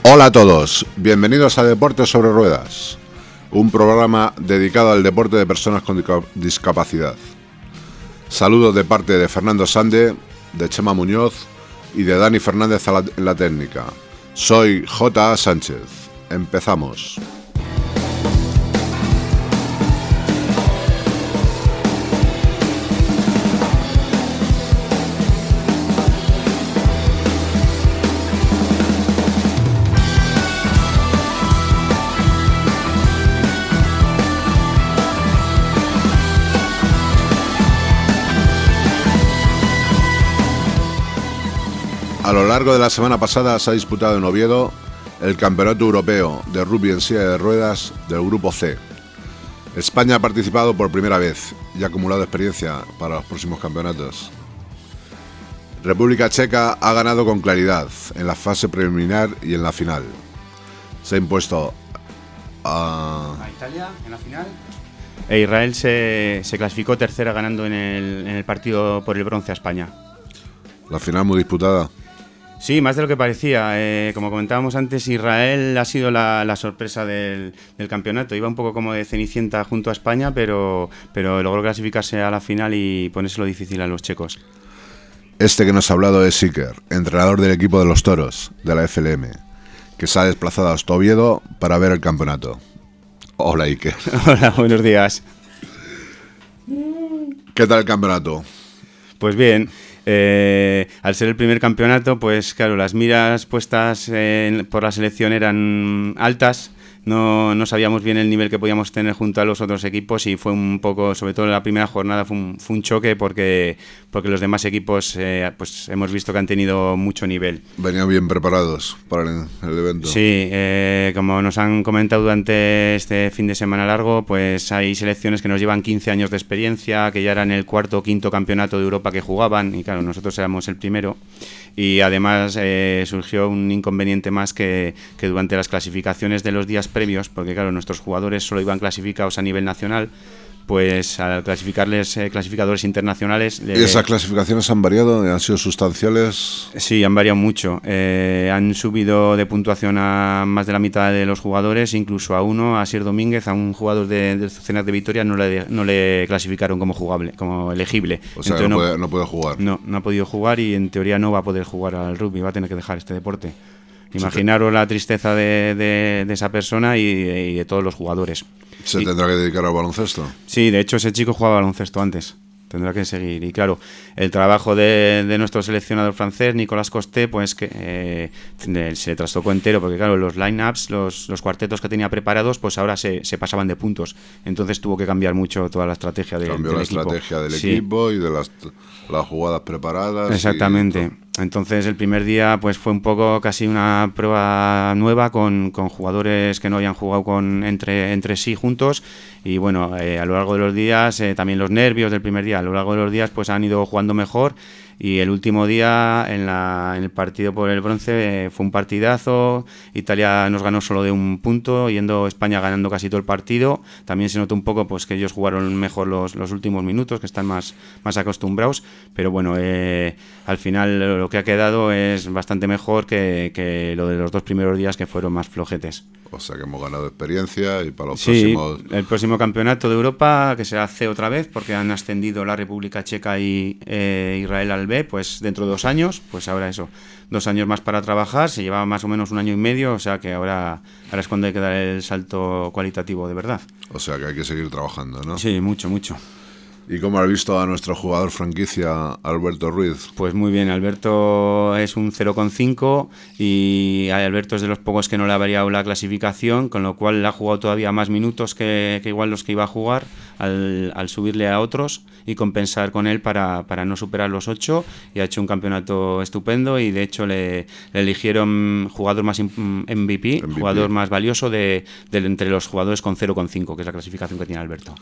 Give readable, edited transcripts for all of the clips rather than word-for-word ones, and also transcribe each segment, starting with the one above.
Hola a todos, bienvenidos a Deportes sobre Ruedas, un programa dedicado al deporte de personas con discapacidad. Saludos de parte de Fernando Sande, de Chema Muñoz y de Dani Fernández en la técnica. Soy J.A. Sánchez. Empezamos. A lo largo de la semana pasada se ha disputado en Oviedo el Campeonato Europeo de Rugby en Silla de Ruedas del Grupo C. España ha participado por primera vez y ha acumulado experiencia para los próximos campeonatos. República Checa ha ganado con claridad en la fase preliminar y en la final. Se ha impuesto a Italia en la final. E Israel se clasificó tercera ganando en el partido por el bronce a España. La final muy disputada. Sí, más de lo que parecía. Como comentábamos antes, Israel ha sido la sorpresa del campeonato. Iba un poco como de cenicienta junto a España, pero logró clasificarse a la final y ponérselo difícil a los checos. Este que nos ha hablado es Iker, entrenador del equipo de los Toros, de la FLM, que se ha desplazado hasta Oviedo para ver el campeonato. Hola, Iker. Hola, buenos días. ¿Qué tal el campeonato? Pues bien. Al ser el primer campeonato, pues claro, las miras puestas por la selección eran altas. No sabíamos bien el nivel que podíamos tener junto a los otros equipos y fue un poco, sobre todo en la primera jornada, fue un choque porque los demás equipos pues hemos visto que han tenido mucho nivel. Venían bien preparados para el evento. Sí, como nos han comentado durante este fin de semana largo, pues hay selecciones que nos llevan 15 años de experiencia, que ya eran el cuarto o quinto campeonato de Europa que jugaban y claro, nosotros éramos el primero. Y además surgió un inconveniente más que durante las clasificaciones de los días previos, porque claro, nuestros jugadores solo iban clasificados a nivel nacional, pues al clasificarles clasificadores internacionales... ¿Y esas clasificaciones han variado? ¿Han sido sustanciales? Sí, han variado mucho. Han subido de puntuación a más de la mitad de los jugadores, incluso a uno, a Asier Domínguez, a un jugador del Cenac de Vitoria, no le clasificaron como jugable, como elegible. O sea, entonces, no puede jugar. No ha podido jugar y en teoría no va a poder jugar al rugby, va a tener que dejar este deporte. Imaginaros la tristeza de esa persona y de todos los jugadores. ¿Se tendrá que dedicar al baloncesto? Sí, de hecho ese chico jugaba baloncesto antes. Tendrá que seguir. Y claro, el trabajo de nuestro seleccionador francés, Nicolas Costé, pues que se trastocó entero, porque claro, los line-ups, los cuartetos que tenía preparados, pues ahora se pasaban de puntos. Entonces tuvo que cambiar mucho toda la estrategia del equipo. Cambió la estrategia del equipo y de las jugadas preparadas. Exactamente. Entonces el primer día pues fue un poco casi una prueba nueva con jugadores que no habían jugado entre sí juntos y bueno, a lo largo de los días también los nervios del primer día, a lo largo de los días pues han ido jugando mejor y el último día en el partido por el bronce fue un partidazo. Italia nos ganó solo de un punto, yendo España ganando casi todo el partido. También se notó un poco pues que ellos jugaron mejor los últimos minutos, que están más acostumbrados, pero bueno, al final lo que ha quedado es bastante mejor que lo de los dos primeros días, que fueron más flojetes. O sea que hemos ganado experiencia y para los próximos... el próximo campeonato de Europa, que será C otra vez, porque han ascendido la República Checa y Israel al B, pues dentro de 2 años, pues ahora eso, 2 años más para trabajar, se llevaba más o menos 1 año y medio, o sea que ahora es cuando hay que dar el salto cualitativo de verdad. O sea que hay que seguir trabajando, ¿no? Sí, mucho. ¿Y cómo has visto a nuestro jugador franquicia, Alberto Ruiz? Pues muy bien, Alberto es un 0,5 y Alberto es de los pocos que no le ha variado la clasificación, con lo cual ha jugado todavía más minutos que igual los que iba a jugar al subirle a otros y compensar con él para no superar los 8, y ha hecho un campeonato estupendo y de hecho le eligieron jugador más MVP, jugador más valioso entre los jugadores con 0,5, que es la clasificación que tiene Alberto.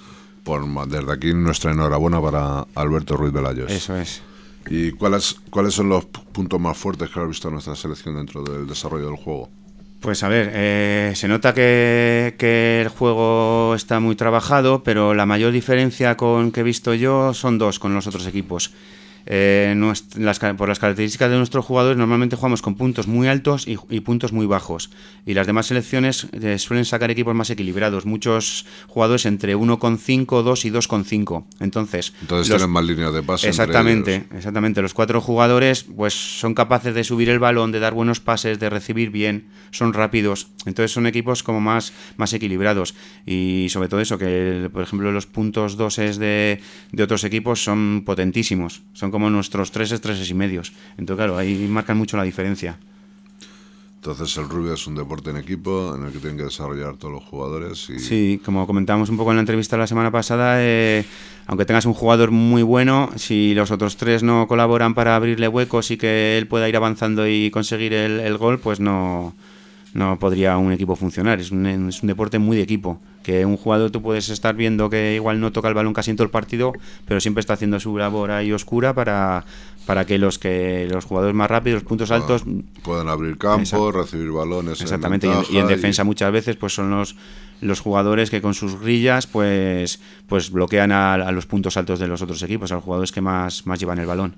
Desde aquí nuestra enhorabuena para Alberto Ruiz Velayos. Eso es. ¿Y cuáles son los puntos más fuertes que has visto en nuestra selección dentro del desarrollo del juego? Pues a ver, se nota que el juego está muy trabajado, pero la mayor diferencia que he visto yo son dos con los otros equipos. por las características de nuestros jugadores, normalmente jugamos con puntos muy altos y puntos muy bajos. Y las demás selecciones suelen sacar equipos más equilibrados. Muchos jugadores entre 1,5, 2 y 2,5. Entonces tienen más líneas de pase. Exactamente. Los 4 jugadores pues son capaces de subir el balón, de dar buenos pases, de recibir bien, son rápidos. Entonces son equipos como más equilibrados. Y sobre todo eso, que por ejemplo los puntos 2 de otros equipos son potentísimos. Son como nuestros 3 y medios. Entonces, claro, ahí marcan mucho la diferencia. Entonces el rugby es un deporte en equipo en el que tienen que desarrollar todos los jugadores. Sí, como comentábamos un poco en la entrevista la semana pasada, aunque tengas un jugador muy bueno, si los otros 3 no colaboran para abrirle huecos y que él pueda ir avanzando y conseguir el gol, pues no podría un equipo funcionar. Es un deporte muy de equipo, que un jugador tú puedes estar viendo que igual no toca el balón casi en todo el partido, pero siempre está haciendo su labor ahí oscura para que los jugadores más rápidos, los puntos altos, puedan abrir campo, recibir balones. Exactamente, y en defensa muchas veces pues son los jugadores que con sus grillas pues bloquean a los puntos altos de los otros equipos, a los jugadores que más llevan el balón.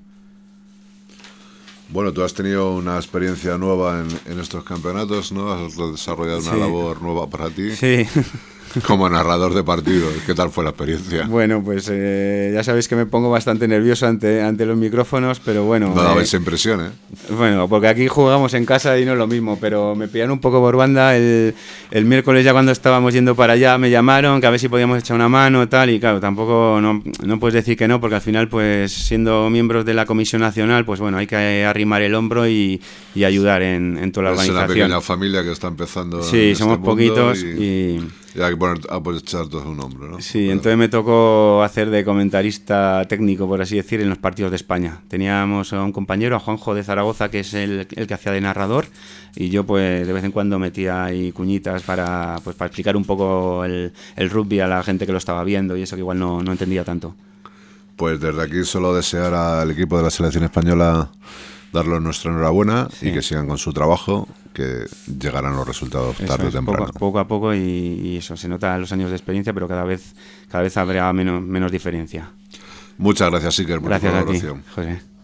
Bueno, tú has tenido una experiencia nueva en estos campeonatos, ¿no? Has desarrollado una labor nueva para ti. Sí. Como narrador de partidos, ¿qué tal fue la experiencia? Bueno, pues ya sabéis que me pongo bastante nervioso ante los micrófonos, pero bueno... No dabais impresión, ¿eh? Bueno, porque aquí jugamos en casa y no es lo mismo, pero me pillaron un poco por banda. El miércoles ya cuando estábamos yendo para allá me llamaron, que a ver si podíamos echar una mano tal, y claro, tampoco no puedes decir que no, porque al final, pues siendo miembros de la Comisión Nacional, pues bueno, hay que arrimar el hombro y ayudar en toda la organización. Es una pequeña familia que está empezando. Sí, somos poquitos y hay que echar todo un hombro, ¿no? Sí, entonces me tocó hacer de comentarista técnico, por así decir, en los partidos de España. Teníamos a un compañero, a Juanjo de Zaragoza, que es el que hacía de narrador, y yo pues de vez en cuando metía ahí cuñitas para explicar un poco el rugby a la gente que lo estaba viendo y eso que igual no entendía tanto. Pues desde aquí solo desear al equipo de la selección española darles nuestra enhorabuena, sí, y que sigan con su trabajo, que llegarán los resultados tarde o temprano. Poco a poco y eso, se nota los años de experiencia, pero cada vez habrá menos diferencia. Muchas gracias, Iker, por tu colaboración. Gracias a ti, José.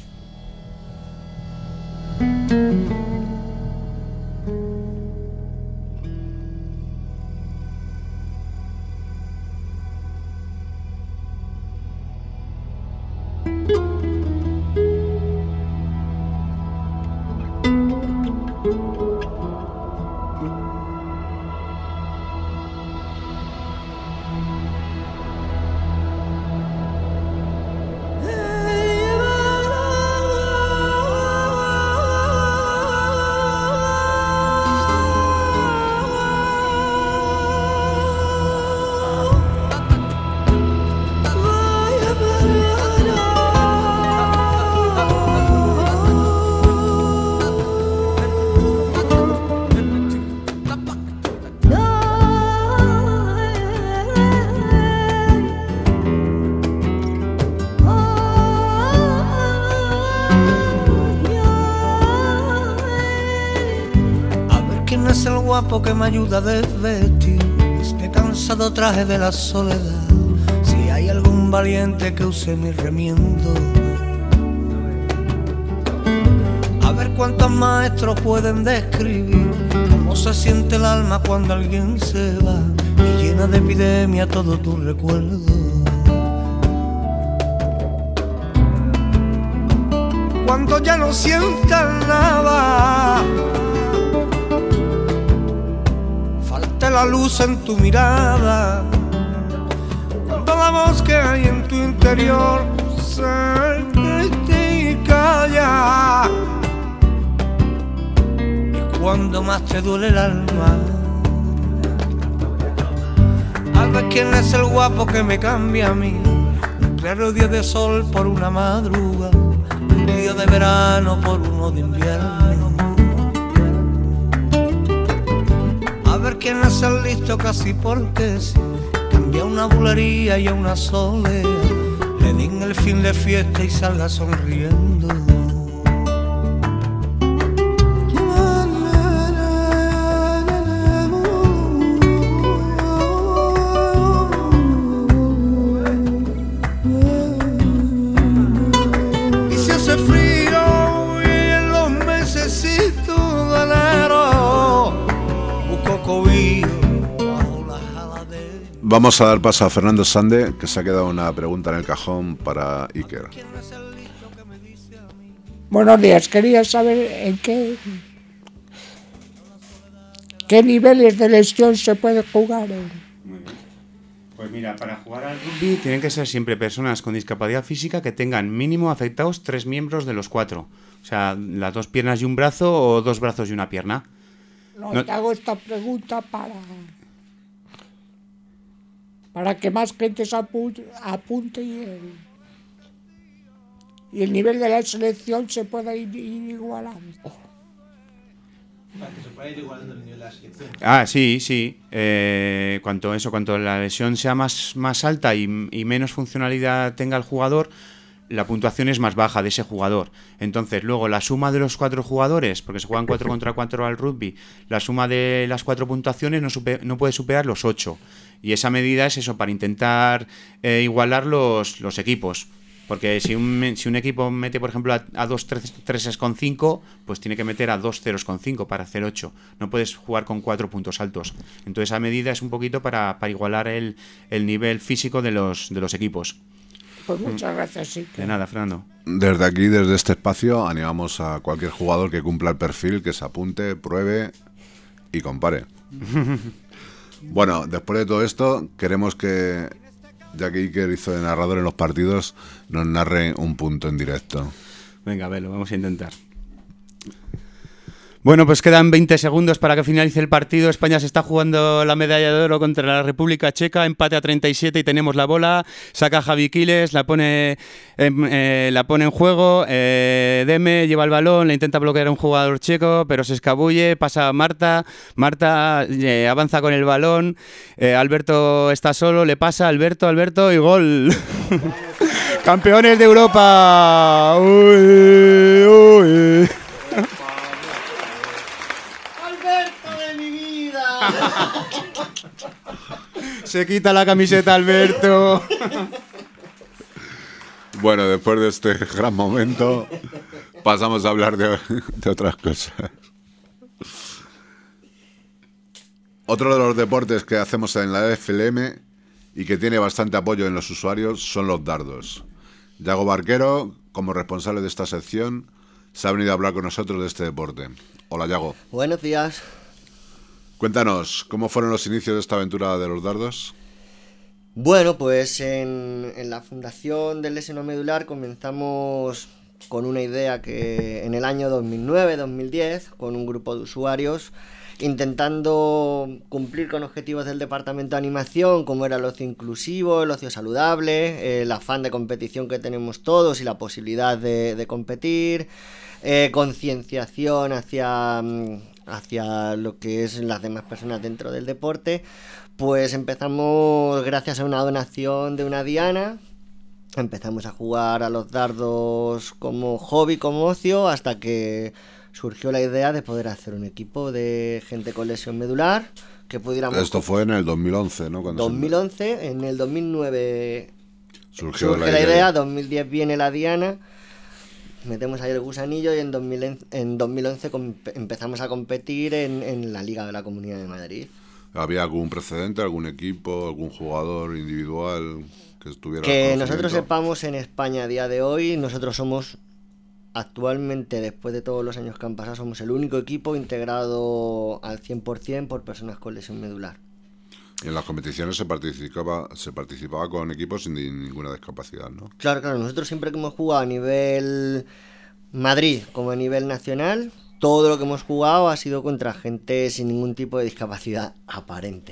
Que me ayuda a desvestir este cansado traje de la soledad. Si hay algún valiente que use mi remiendo, a ver cuántos maestros pueden describir cómo se siente el alma cuando alguien se va y llena de epidemia todo tu recuerdo. Cuando ya no sientas nada, la luz en tu mirada, cuando la voz que hay en tu interior se grite y calla, y cuando más te duele el alma, al ver quién es el guapo que me cambia a mí, un claro día de sol por una madruga, un día de verano por uno de invierno. A ver quién es el listo casi porque sí, cambia una bulería y a una soledad le den el fin de fiesta y salga sonriendo. cobijo bajo las alas de... Vamos a dar paso a Fernando Sande, que se ha quedado una pregunta en el cajón para Iker. Buenos días, quería saber en qué niveles de lesión se puede jugar. Muy bien. Pues mira, para jugar al rugby tienen que ser siempre personas con discapacidad física que tengan mínimo afectados 3 miembros de los 4. O sea, las 2 piernas y un brazo o 2 brazos y una pierna. No, te hago esta pregunta para que más gente se apunte y el nivel de la selección se pueda ir igualando. Para que se pueda ir igualando el nivel de la selección. Sí. Cuanto la lesión sea más alta y menos funcionalidad tenga el jugador, la puntuación es más baja de ese jugador. Entonces, luego la suma de los 4 jugadores, porque se juegan 4 contra 4 al rugby, la suma de las 4 puntuaciones no puede superar los 8. Y esa medida es eso, para intentar igualar los equipos. Porque si un equipo mete, por ejemplo, a 2 treses con 5, pues tiene que meter a 2 ceros con 5 para hacer 8. No puedes jugar con 4 puntos altos. Entonces, esa medida es un poquito para igualar el nivel físico de los equipos. Pues muchas gracias, sí. De nada, Fernando. Desde aquí, desde este espacio, animamos a cualquier jugador que cumpla el perfil, que se apunte, pruebe y compare. Bueno, después de todo esto, queremos que, ya que Iker hizo de narrador en los partidos, nos narre un punto en directo. Venga, a ver, lo vamos a intentar. Bueno, pues quedan 20 segundos para que finalice el partido. España se está jugando la medalla de oro contra la República Checa, empate a 37 y tenemos la bola. Saca Javi Quiles, la pone en juego. Deme lleva el balón, le intenta bloquear a un jugador checo, pero se escabulle, pasa a Marta. Marta avanza con el balón. Alberto está solo, le pasa Alberto y gol. ¡Campeones de Europa! ¡Uy! Se quita la camiseta Alberto. Bueno, después de este gran momento, pasamos a hablar de otras cosas. Otro de los deportes que hacemos en la FLM y que tiene bastante apoyo en los usuarios son los dardos. Yago Barquero, como responsable de esta sección, se ha venido a hablar con nosotros de este deporte. Hola, Yago. Buenos días. Cuéntanos, ¿cómo fueron los inicios de esta aventura de los dardos? Bueno, pues en la fundación del leseno medular comenzamos con una idea que en el año 2009-2010, con un grupo de usuarios, intentando cumplir con objetivos del departamento de animación, como era el ocio inclusivo, el ocio saludable, el afán de competición que tenemos todos y la posibilidad de competir, concienciación hacia lo que es las demás personas dentro del deporte. Pues empezamos, gracias a una donación de una diana, empezamos a jugar a los dardos como hobby, como ocio, hasta que surgió la idea de poder hacer un equipo de gente con lesión medular que pudiéramos... Esto fue en el 2011, ¿no? 2011, en el 2009 surge la idea, 2010 viene la diana, metemos ahí el gusanillo y en 2011 empezamos a competir en la Liga de la Comunidad de Madrid. ¿Había algún precedente, algún equipo, algún jugador individual que estuviera? Que nosotros sepamos, en España a día de hoy, nosotros somos actualmente, después de todos los años que han pasado, somos el único equipo integrado al 100% por personas con lesión medular. Y en las competiciones se participaba con equipos sin ninguna discapacidad, ¿no? Claro, nosotros siempre que hemos jugado a nivel Madrid como a nivel nacional, todo lo que hemos jugado ha sido contra gente sin ningún tipo de discapacidad aparente.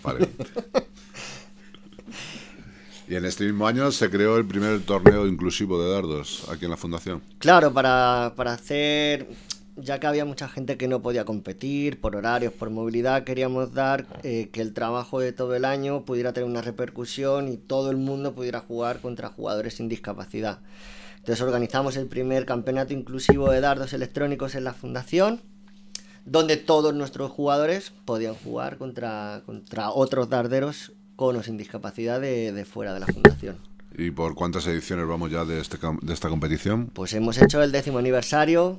Y en este mismo año se creó el primer torneo inclusivo de dardos aquí en la fundación. Claro, para hacer, ya que había mucha gente que no podía competir por horarios, por movilidad, queríamos dar que el trabajo de todo el año pudiera tener una repercusión y todo el mundo pudiera jugar contra jugadores sin discapacidad. Entonces organizamos el primer campeonato inclusivo de dardos electrónicos en la fundación, donde todos nuestros jugadores podían jugar contra otros darderos con o sin discapacidad de fuera de la fundación. ¿Y por cuántas ediciones vamos ya de esta competición? Pues hemos hecho el 10º aniversario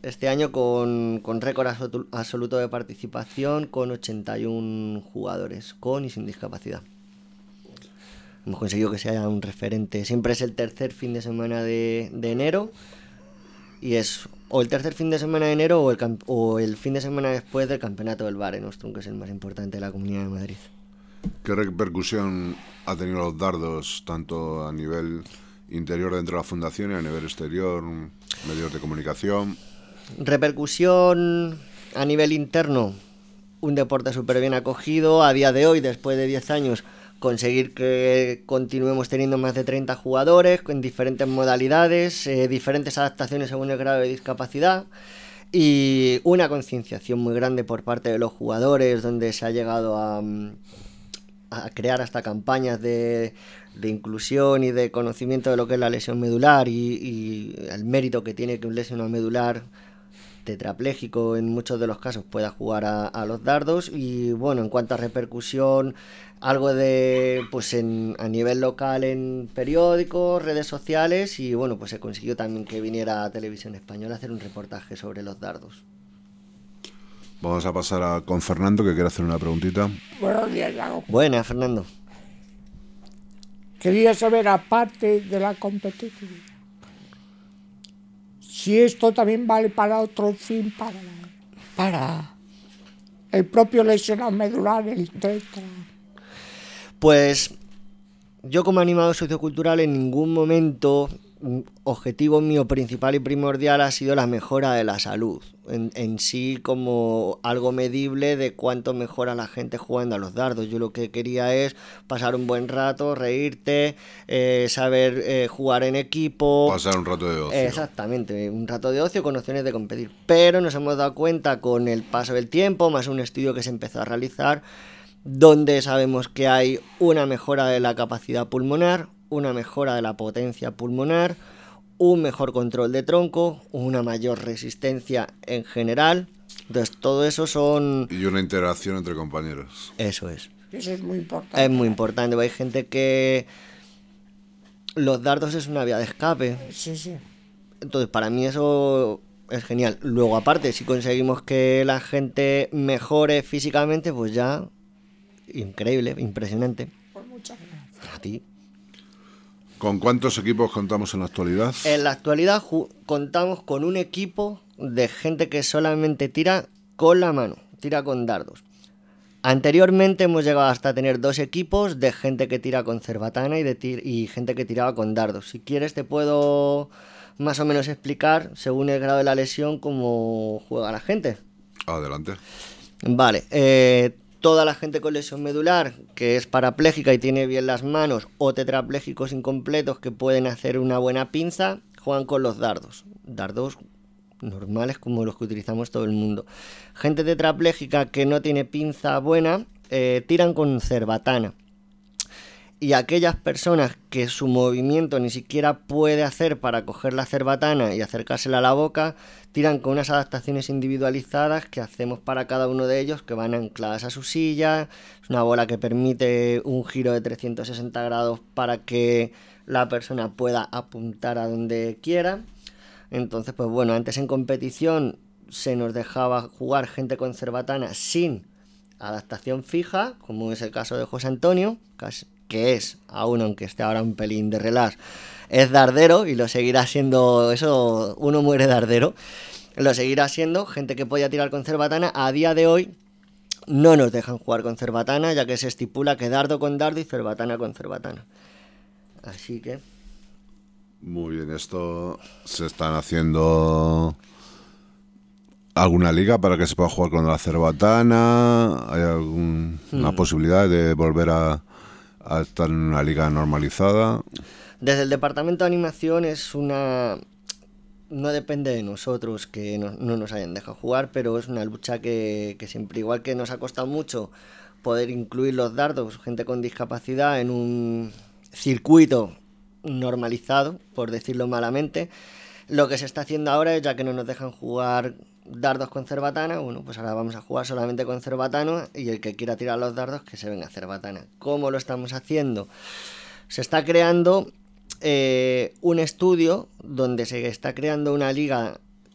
este año con récord absoluto de participación, con 81 jugadores, con y sin discapacidad. Hemos conseguido que sea un referente. Siempre es el tercer fin de semana de enero, y es o el tercer fin de semana de enero o el fin de semana después del campeonato del Mare Nostrum, que es el más importante de la Comunidad de Madrid. ¿Qué repercusión ha tenido los dardos, tanto a nivel interior dentro de la fundación y a nivel exterior, medios de comunicación? Repercusión a nivel interno, un deporte súper bien acogido. A día de hoy, después de 10 años, conseguir que continuemos teniendo más de 30 jugadores en diferentes modalidades, diferentes adaptaciones según el grado de discapacidad, y una concienciación muy grande por parte de los jugadores, donde se ha llegado a crear hasta campañas de inclusión y de conocimiento de lo que es la lesión medular y el mérito que tiene que un lesionado medular tetrapléjico en muchos de los casos pueda jugar a los dardos. Y bueno, en cuanto a repercusión, algo de pues a nivel local en periódicos, redes sociales, y bueno, pues se consiguió también que viniera a Televisión Española a hacer un reportaje sobre los dardos. Vamos a pasar con Fernando, que quiere hacer una preguntita. Buenos días, Iago. Buenas, Fernando. Quería saber, aparte de la competitividad, si esto también vale para otro fin, para el propio lesionado medular, el tetra. Pues yo, como animador sociocultural, en ningún momento objetivo mío principal y primordial ha sido la mejora de la salud en sí, como algo medible de cuánto mejora la gente jugando a los dardos. Yo lo que quería es pasar un buen rato, reírte, saber jugar en equipo, pasar un rato de ocio. Exactamente, un rato de ocio con opciones de competir. Pero nos hemos dado cuenta con el paso del tiempo, más un estudio que se empezó a realizar, donde sabemos que hay una mejora de la capacidad pulmonar, una mejora de la potencia pulmonar, un mejor control de tronco, una mayor resistencia en general. Entonces todo eso son... Y una interacción entre compañeros. Eso es. Eso es muy importante. Es muy importante. Hay gente que los dardos es una vía de escape. Sí, sí. Entonces para mí eso es genial. Luego, aparte, si conseguimos que la gente mejore físicamente, pues ya... increíble, impresionante. Pues muchas gracias. A ti. ¿Con cuántos equipos contamos en la actualidad? En la actualidad contamos con un equipo de gente que solamente tira con la mano, tira con dardos. Anteriormente hemos llegado hasta tener 2 equipos de gente que tira con cerbatana y gente que tiraba con dardos. Si quieres te puedo más o menos explicar, según el grado de la lesión, cómo juega la gente. Adelante. Vale, toda la gente con lesión medular, que es parapléjica y tiene bien las manos, o tetrapléjicos incompletos que pueden hacer una buena pinza, juegan con los dardos. Dardos normales como los que utilizamos todo el mundo. Gente tetrapléjica que no tiene pinza buena, tiran con cerbatana. Y aquellas personas que su movimiento ni siquiera puede hacer para coger la cerbatana y acercársela a la boca, tiran con unas adaptaciones individualizadas que hacemos para cada uno de ellos, que van ancladas a su silla. Es una bola que permite un giro de 360 grados para que la persona pueda apuntar a donde quiera. Entonces, pues bueno, antes en competición se nos dejaba jugar gente con cerbatana sin adaptación fija, como es el caso de José Antonio, que es, aún aunque esté ahora un pelín de relax, es dardero y lo seguirá siendo. Eso, uno muere dardero, lo seguirá siendo. Gente que podía tirar con cerbatana, a día de hoy no nos dejan jugar con cerbatana, ya que se estipula que dardo con dardo y cerbatana con cerbatana. Así que... Muy bien, esto se están haciendo... ¿Alguna liga para que se pueda jugar con la cerbatana? ¿Hay alguna posibilidad de volver a estar en una liga normalizada? Desde el departamento de animación es una... No depende de nosotros que no nos hayan dejado jugar, pero es una lucha que siempre, igual que nos ha costado mucho poder incluir los dardos, gente con discapacidad, en un circuito normalizado, por decirlo malamente, lo que se está haciendo ahora es, ya que no nos dejan jugar dardos con cerbatana, bueno, pues ahora vamos a jugar solamente con cerbatana, y el que quiera tirar los dardos que se venga a cerbatana. ¿Cómo lo estamos haciendo? Se está creando un estudio donde se está creando una liga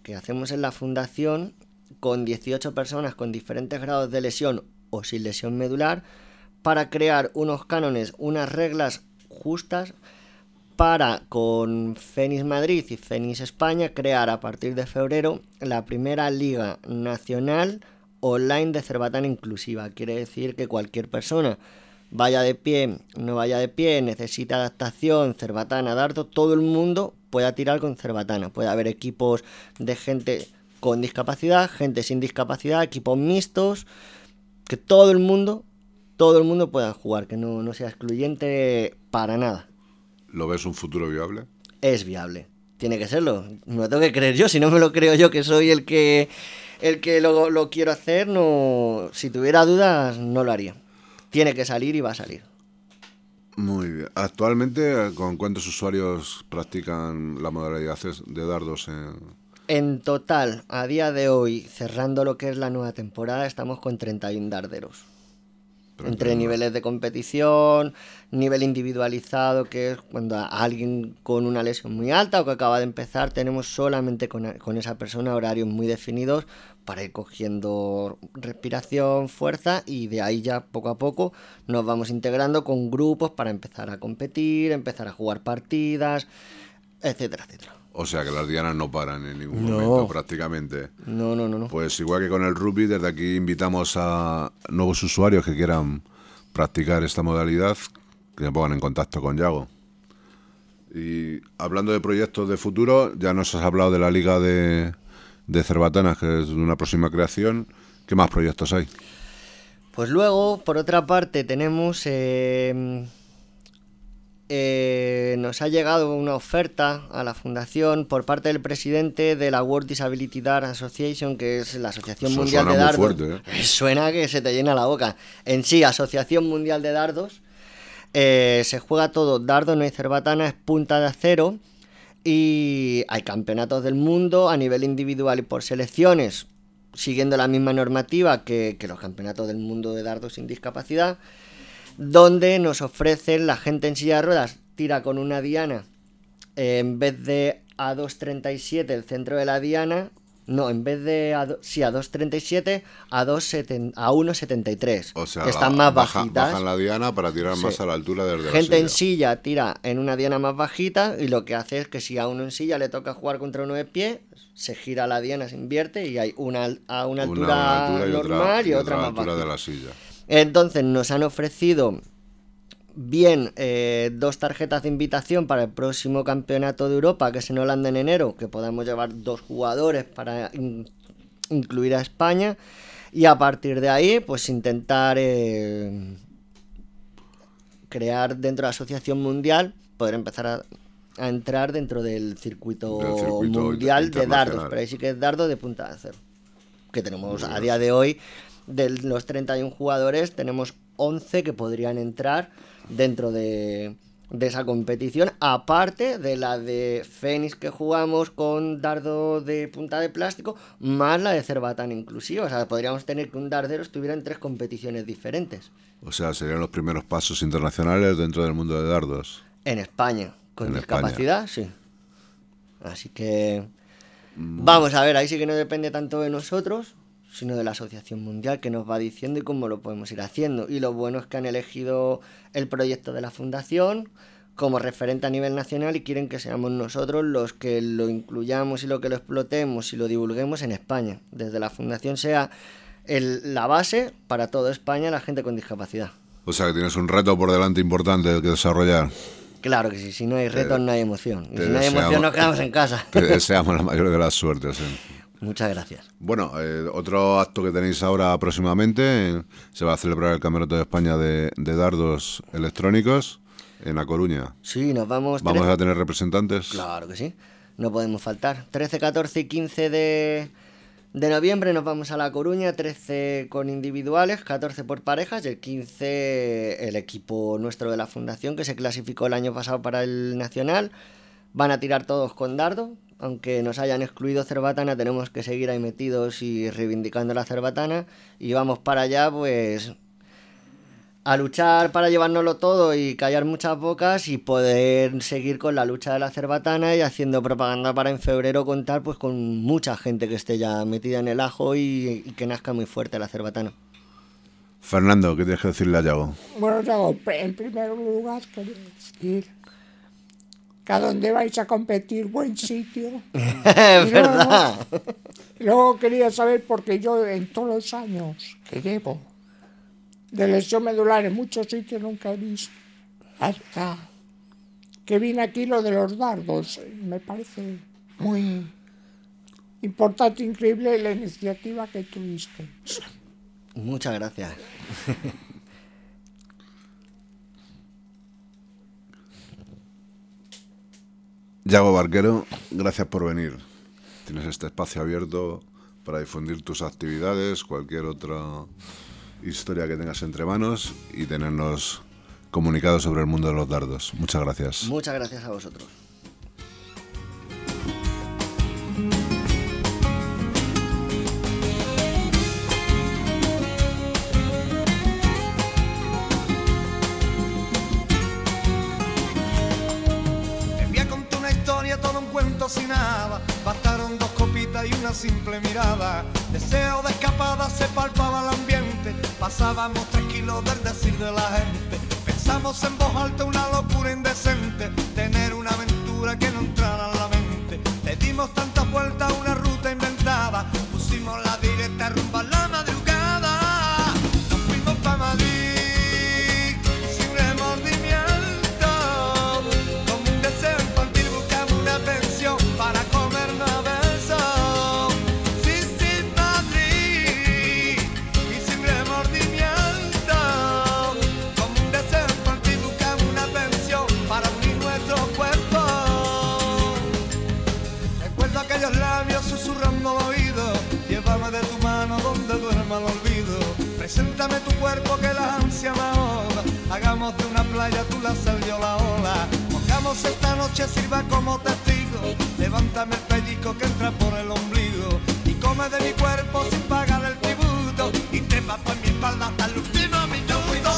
que hacemos en la fundación con 18 personas con diferentes grados de lesión o sin lesión medular para crear unos cánones, unas reglas justas para, con Fénix Madrid y Fénix España, crear a partir de febrero la primera liga nacional online de cerbatana inclusiva. Quiere decir que cualquier persona, vaya de pie, no vaya de pie, necesita adaptación, cerbatana, dardo, todo el mundo pueda tirar con cerbatana. Puede haber equipos de gente con discapacidad, gente sin discapacidad, equipos mixtos, que todo el mundo pueda jugar, que no sea excluyente para nada. ¿Lo ves un futuro viable? Es viable, tiene que serlo, me lo tengo que creer yo, si no me lo creo yo que soy el que lo quiero hacer, no, si tuviera dudas no lo haría. Tiene que salir y va a salir. Muy bien. Actualmente, ¿con cuántos usuarios practican la modalidad de dardos? En total, a día de hoy, cerrando lo que es la nueva temporada, estamos con 31 darderos. Entre niveles de competición, nivel individualizado, que es cuando a alguien con una lesión muy alta o que acaba de empezar, tenemos solamente con esa persona horarios muy definidos para ir cogiendo respiración, fuerza, y de ahí ya poco a poco nos vamos integrando con grupos para empezar a competir, empezar a jugar partidas, etcétera, etcétera. O sea que las dianas no paran en ningún momento prácticamente. No. Pues igual que con el rugby, desde aquí invitamos a nuevos usuarios que quieran practicar esta modalidad, que se pongan en contacto con Yago. Y hablando de proyectos de futuro, ya nos has hablado de la Liga de Cerbatanas, que es una próxima creación. ¿Qué más proyectos hay? Pues luego, por otra parte, tenemos... nos ha llegado una oferta a la fundación por parte del presidente de la World Disability Dart Association, que es la Asociación Mundial de Dardos. Fuerte, Suena que se te llena la boca. En sí, Asociación Mundial de Dardos. Se juega todo dardo, no hay cerbatana, es punta de acero. Y hay campeonatos del mundo a nivel individual y por selecciones, siguiendo la misma normativa que los campeonatos del mundo de dardos sin discapacidad, donde nos ofrecen la gente en silla de ruedas, tira con una diana, en vez de a 2.37 el centro de la diana, no, en vez de a 2.37 a 1.73, o sea, que están más bajitas. Bajan la diana para tirar más a la altura desde la gente silla. en silla tira en una diana más bajita, y lo que hace es que si a uno en silla le toca jugar contra uno de pie, se gira la diana, se invierte y hay una a una altura normal y otra más altura bajita de la silla. Entonces nos han ofrecido bien 2 tarjetas de invitación para el próximo campeonato de Europa, que es en Holanda en enero, que podamos llevar 2 jugadores para incluir a España, y a partir de ahí pues intentar crear dentro de la Asociación Mundial, poder empezar a entrar dentro del circuito mundial de dardos, pero ahí sí que es dardo de punta de acero, que tenemos a día de hoy. De los 31 jugadores, tenemos 11 que podrían entrar dentro de esa competición, aparte de la de Fénix que jugamos con dardo de punta de plástico, más la de cerbatana inclusiva. O sea, podríamos tener que un dardero estuviera en 3 competiciones diferentes. O sea, serían los primeros pasos internacionales dentro del mundo de dardos. En España, con discapacidad, sí. Así que vamos a ver, ahí sí que no depende tanto de nosotros, sino de la Asociación Mundial, que nos va diciendo y cómo lo podemos ir haciendo. Y lo bueno es que han elegido el proyecto de la fundación como referente a nivel nacional y quieren que seamos nosotros los que lo incluyamos y lo que lo explotemos y lo divulguemos en España. Desde la fundación sea la base para toda España, la gente con discapacidad. O sea que tienes un reto por delante importante que desarrollar. Claro que sí, si no hay retos no hay emoción. Y si no hay emoción nos quedamos en casa. Te deseamos la mayor de las suertes. Muchas gracias. Bueno, otro acto que tenéis ahora próximamente, se va a celebrar el Campeonato de España de dardos electrónicos en A Coruña. Sí, nos vamos... ¿Vamos a tener representantes? Claro que sí, no podemos faltar. 13, 14 y 15 de noviembre nos vamos a La Coruña, 13 con individuales, 14 por parejas y el 15 el equipo nuestro de la fundación que se clasificó el año pasado para el nacional. Van a tirar todos con dardo. Aunque nos hayan excluido cerbatana, tenemos que seguir ahí metidos y reivindicando la cerbatana. Y vamos para allá, pues, a luchar para llevárnoslo todo y callar muchas bocas y poder seguir con la lucha de la cerbatana y haciendo propaganda para en febrero contar pues con mucha gente que esté ya metida en el ajo y que nazca muy fuerte la cerbatana. Fernando, ¿qué tienes que decirle a Yago? Bueno, Yago, en primer lugar quería decir que a donde vais a competir, buen sitio. Es verdad. Luego quería saber, porque yo en todos los años que llevo de lesión medular en muchos sitios nunca he visto, hasta que vine aquí, lo de los dardos. Me parece muy importante, increíble la iniciativa que tuviste. Muchas gracias. Yago Barquero, gracias por venir. Tienes este espacio abierto para difundir tus actividades, cualquier otra historia que tengas entre manos y tenernos comunicados sobre el mundo de los dardos. Muchas gracias. Muchas gracias a vosotros. Sin nada, bastaron 2 copitas y una simple mirada. Deseo de escapada se palpaba el ambiente. Pasábamos tranquilos del decir de la gente. Pensamos en voz alta una locura indecente, tener una aventura que no entrara en la mente. Le dimos tantas vueltas a una ruta inventada, pusimos la directa rumbo a la madrugada. Nos fuimos pa' Madrid sin remordimiento, como un deseo infantil buscamos una pensión para comernos a besos. Sí, sin Madrid y sin remordimiento, como un deseo infantil buscamos una pensión para unir nuestros cuerpos. Recuerdo aquellos labios susurrando al oído, llévame de tu mano donde duerma el olvido. Preséntame tu cuerpo que la ansia me ahoga, hagamos de una playa tú la sal yo la ola. Mojamos esta noche, sirva como testigo, levántame el pellizco que entra por el ombligo y come de mi cuerpo sin pagar el tributo y trepa por mi espalda hasta el último minuto.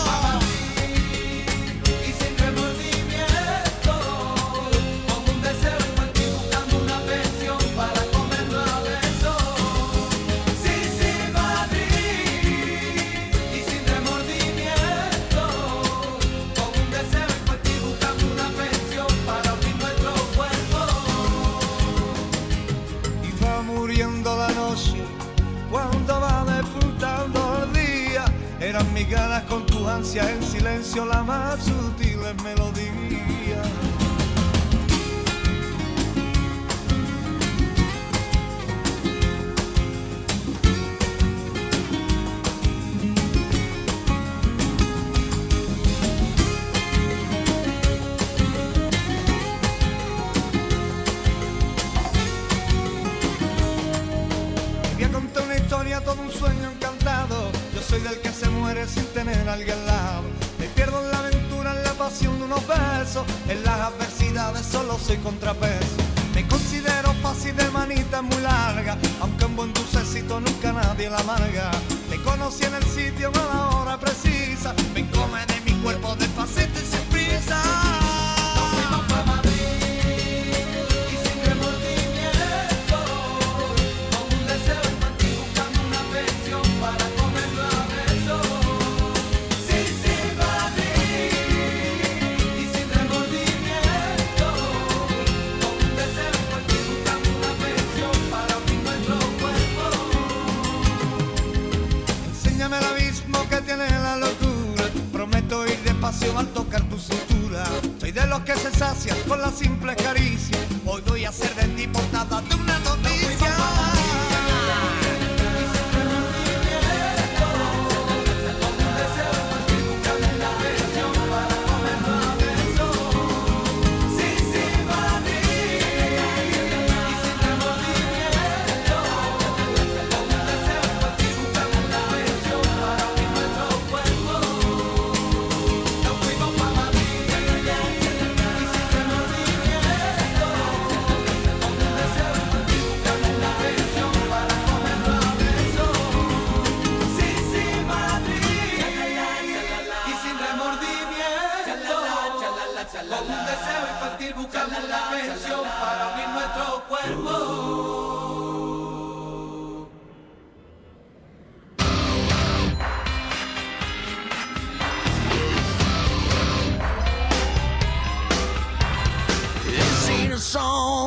Y sin remordimiento, como un deseo infantil buscando una pensión para comernos a besos. Sí, sin Madrid y sin remordimiento, como un deseo infantil buscando una pensión para unir nuestros cuerpos. Y va muriendo la noche cuando va despuntando el día. Eran mis ganas con tus ansias en silencio, la más sutiles melodías. Voy a contar una historia, todo un sueño encantado. Yo soy del que se muere sin tener a alguien al lado. Me pierdo en la aventura, en la pasión de unos besos. En las adversidades solo soy contrapeso. Me considero fácil de manita muy larga, aunque un buen dulcecito nunca nadie la amarga. Te conocí en el sitio a la hora precisa. Me come de mi cuerpo despacito y sin prisa. Nos fuimos pa' Madrid y sin remordimiento, como un deseo infantil buscando una pensión para comerlo a besos. Sí, sin Madrid y sin remordimiento, como un deseo infantil buscando una pensión para unir nuestros cuerpos. Enséñame el abismo que tiene la locura, prometo ir despacio al tocar tu cintura. Soy de los que se sacian con la simple caricia, hoy voy a ser de ti portada de una noticia.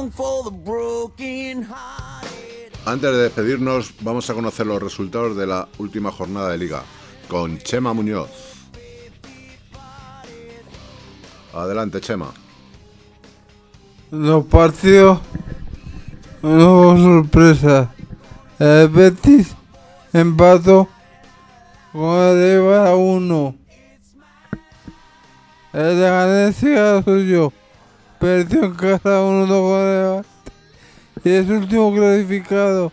Antes de despedirnos, vamos a conocer los resultados de la última jornada de Liga con Chema Muñoz. Adelante, Chema. Los partidos no hubo sorpresa. El Betis empató con el Eibar a 1. El Leganés suyo perdió en casa 1-2 con el Levante y es último clasificado.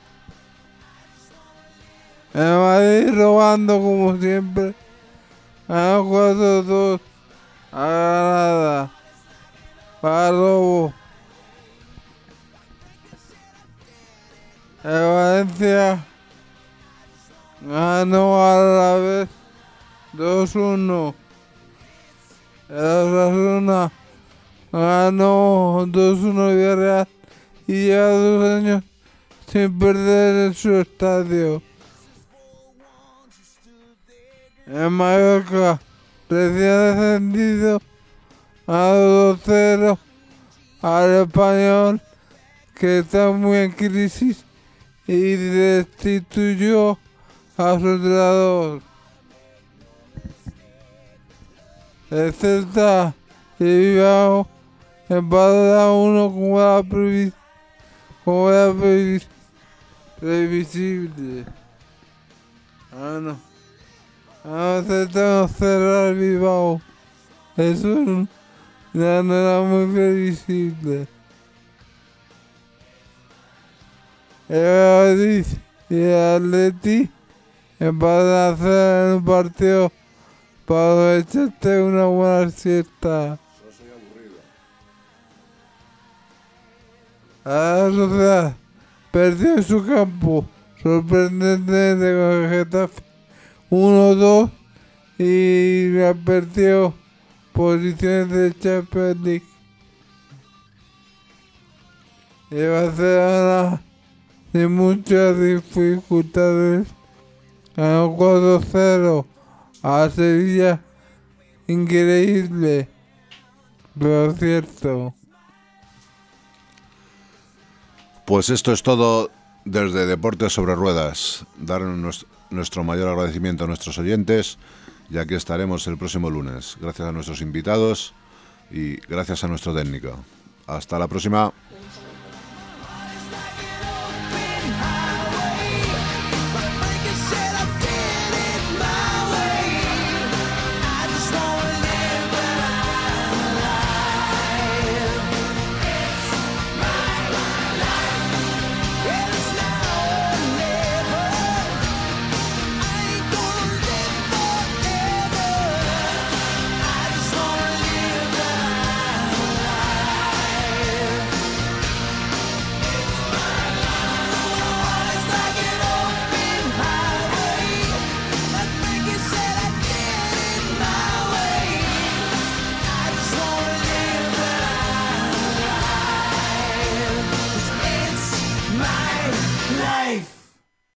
El Madrid robando como siempre. Ganó 4-2 a Granada. Para robo. El Valencia ganó a la vez 2-1. El Osasuna ganó 2-1 Villarreal y lleva 2 años sin perder en su estadio. En Mallorca, recién descendido, ganó 2-0 al Español, que está muy en crisis, y destituyó a su entrenador. El Celta y Bilbao empataron a 1 como era previsible. El Celta no cerró el Bilbao. Eso ya no era muy previsible. El Madrid y el Atleti empataron a 0 en un partido para echarte una buena siesta. La Sociedad perdió en su campo sorprendentemente con el Getafe 1-2 y perdió posiciones de Champions League. Y Barcelona, sin muchas dificultades, ganó 4-0 a Sevilla. Increíble, pero cierto. Pues esto es todo desde Deportes sobre Ruedas. Dar nuestro mayor agradecimiento a nuestros oyentes y aquí estaremos el próximo lunes. Gracias a nuestros invitados y gracias a nuestro técnico. Hasta la próxima.